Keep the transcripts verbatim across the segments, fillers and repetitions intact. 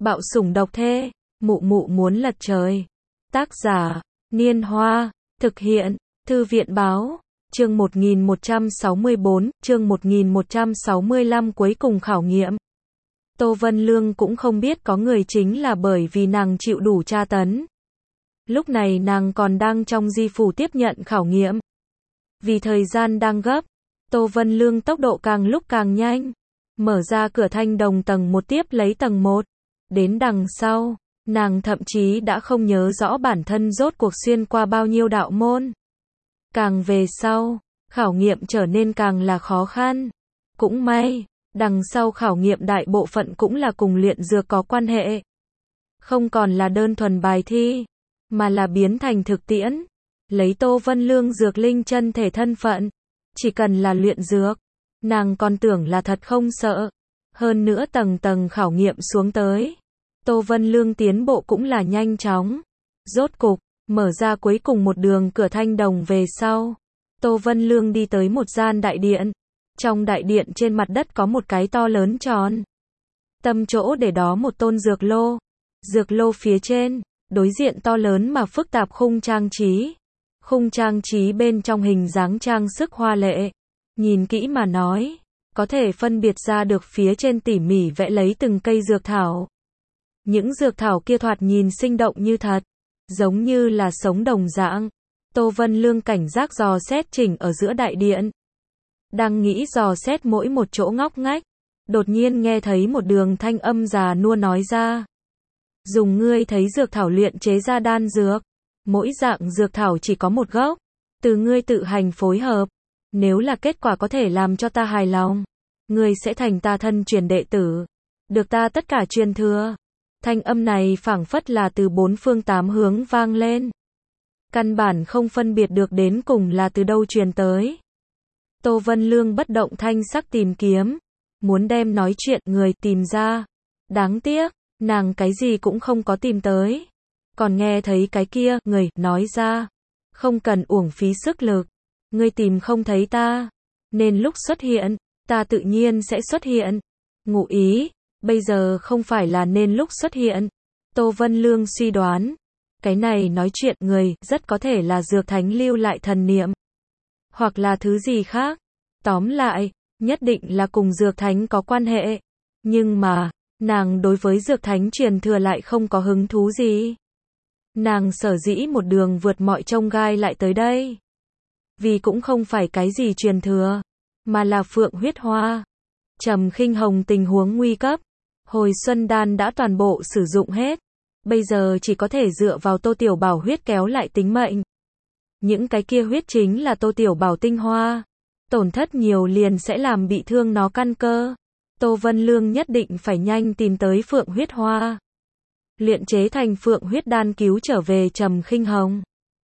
Bạo sủng độc thê, mụ mụ muốn lật trời. Tác giả, Niên Hoa, thực hiện, Thư viện báo, chương một nghìn một trăm sáu mươi bốn, chương một nghìn một trăm sáu mươi lăm cuối cùng khảo nghiệm. Tô Vân Lương cũng không biết có người chính là bởi vì nàng chịu đủ tra tấn. Lúc này nàng còn đang trong di phủ tiếp nhận khảo nghiệm. Vì thời gian đang gấp, Tô Vân Lương tốc độ càng lúc càng nhanh. Mở ra cửa thanh đồng tầng một tiếp lấy tầng một. Đến đằng sau, nàng thậm chí đã không nhớ rõ bản thân rốt cuộc xuyên qua bao nhiêu đạo môn. Càng về sau, khảo nghiệm trở nên càng là khó khăn. Cũng may, đằng sau khảo nghiệm đại bộ phận cũng là cùng luyện dược có quan hệ. Không còn là đơn thuần bài thi, mà là biến thành thực tiễn. Lấy Tô Vân Lương dược linh chân thể thân phận, chỉ cần là luyện dược, nàng còn tưởng là thật không sợ. Hơn nữa tầng tầng khảo nghiệm xuống tới, Tô Vân Lương tiến bộ cũng là nhanh chóng. Rốt cục, mở ra cuối cùng một đường cửa thanh đồng về sau, Tô Vân Lương đi tới một gian đại điện. Trong đại điện trên mặt đất có một cái to lớn tròn. Tâm chỗ để đó một tôn dược lô. Dược lô phía trên, đối diện to lớn mà phức tạp khung trang trí. Khung trang trí bên trong hình dáng trang sức hoa lệ. Nhìn kỹ mà nói, có thể phân biệt ra được phía trên tỉ mỉ vẽ lấy từng cây dược thảo. Những dược thảo kia thoạt nhìn sinh động như thật, giống như là sống đồng dạng. Tô Vân Lương cảnh giác dò xét chỉnh ở giữa đại điện. Đang nghĩ dò xét mỗi một chỗ ngóc ngách, đột nhiên nghe thấy một đường thanh âm già nua nói ra. Dùng ngươi thấy dược thảo luyện chế ra đan dược. Mỗi dạng dược thảo chỉ có một gốc. Từ ngươi tự hành phối hợp. Nếu là kết quả có thể làm cho ta hài lòng, ngươi sẽ thành ta thân truyền đệ tử. Được ta tất cả truyền thừa. Thanh âm này phảng phất là từ bốn phương tám hướng vang lên. Căn bản không phân biệt được đến cùng là từ đâu truyền tới. Tô Vân Lương bất động thanh sắc tìm kiếm. Muốn đem nói chuyện người tìm ra. Đáng tiếc, nàng cái gì cũng không có tìm tới. Còn nghe thấy cái kia, người, nói ra. Không cần uổng phí sức lực. Ngươi tìm không thấy ta. Nên lúc xuất hiện, ta tự nhiên sẽ xuất hiện. Ngụ ý, bây giờ không phải là nên lúc xuất hiện. Tô Vân Lương suy đoán. Cái này nói chuyện người, rất có thể là dược thánh lưu lại thần niệm. Hoặc là thứ gì khác. Tóm lại, nhất định là cùng dược thánh có quan hệ. Nhưng mà, nàng đối với dược thánh truyền thừa lại không có hứng thú gì. Nàng sở dĩ một đường vượt mọi chông gai lại tới đây. Vì cũng không phải cái gì truyền thừa, mà là phượng huyết hoa. Trầm Khinh Hồng tình huống nguy cấp. Hồi xuân đan đã toàn bộ sử dụng hết. Bây giờ chỉ có thể dựa vào Tô Tiểu Bảo huyết kéo lại tính mệnh. Những cái kia huyết chính là Tô Tiểu Bảo tinh hoa. Tổn thất nhiều liền sẽ làm bị thương nó căn cơ. Tô Vân Lương nhất định phải nhanh tìm tới phượng huyết hoa. Luyện chế thành phượng huyết đan cứu trở về Trầm Khinh Hồng.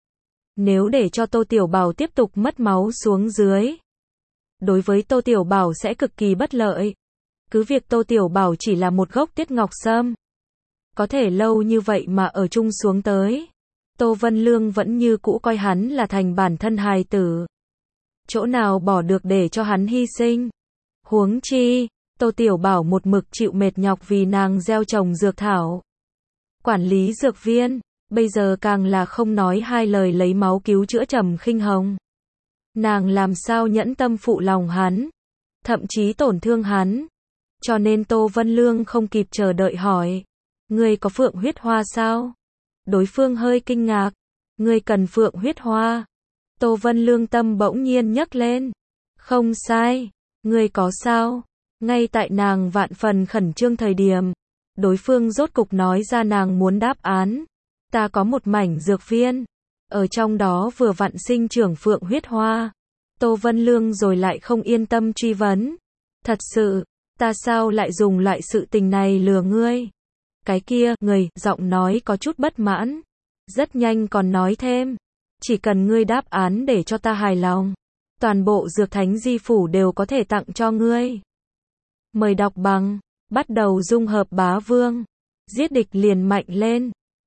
Nếu để cho Tô Tiểu Bảo tiếp tục mất máu xuống dưới, đối với Tô Tiểu Bảo sẽ cực kỳ bất lợi. Cứ việc Tô Tiểu Bảo chỉ là một gốc tiết ngọc sâm, có thể lâu như vậy mà ở chung xuống tới, Tô Vân Lương vẫn như cũ coi hắn là thành bản thân hài tử. Chỗ nào bỏ được để cho hắn hy sinh. Huống chi, Tô Tiểu Bảo một mực chịu mệt nhọc vì nàng gieo trồng dược thảo. Quản lý dược viên, bây giờ càng là không nói hai lời lấy máu cứu chữa Trầm Khinh Hồng. Nàng làm sao nhẫn tâm phụ lòng hắn, thậm chí tổn thương hắn. Cho nên Tô Vân Lương không kịp chờ đợi hỏi. Ngươi có phượng huyết hoa sao? Đối phương hơi kinh ngạc. Ngươi cần phượng huyết hoa. Tô Vân Lương tâm bỗng nhiên nhấc lên. Không sai. Ngươi có sao? Ngay tại nàng vạn phần khẩn trương thời điểm, đối phương rốt cục nói ra nàng muốn đáp án. Ta có một mảnh dược viên. Ở trong đó vừa vặn sinh trưởng phượng huyết hoa. Tô Vân Lương rồi lại không yên tâm truy vấn. Thật sự, ta sao lại dùng loại sự tình này lừa ngươi? Cái kia, người, giọng nói có chút bất mãn. Rất nhanh còn nói thêm. Chỉ cần ngươi đáp án để cho ta hài lòng, toàn bộ dược thánh di phủ đều có thể tặng cho ngươi. Mời đọc bằng, bắt đầu dung hợp bá vương. Giết địch liền mạnh lên.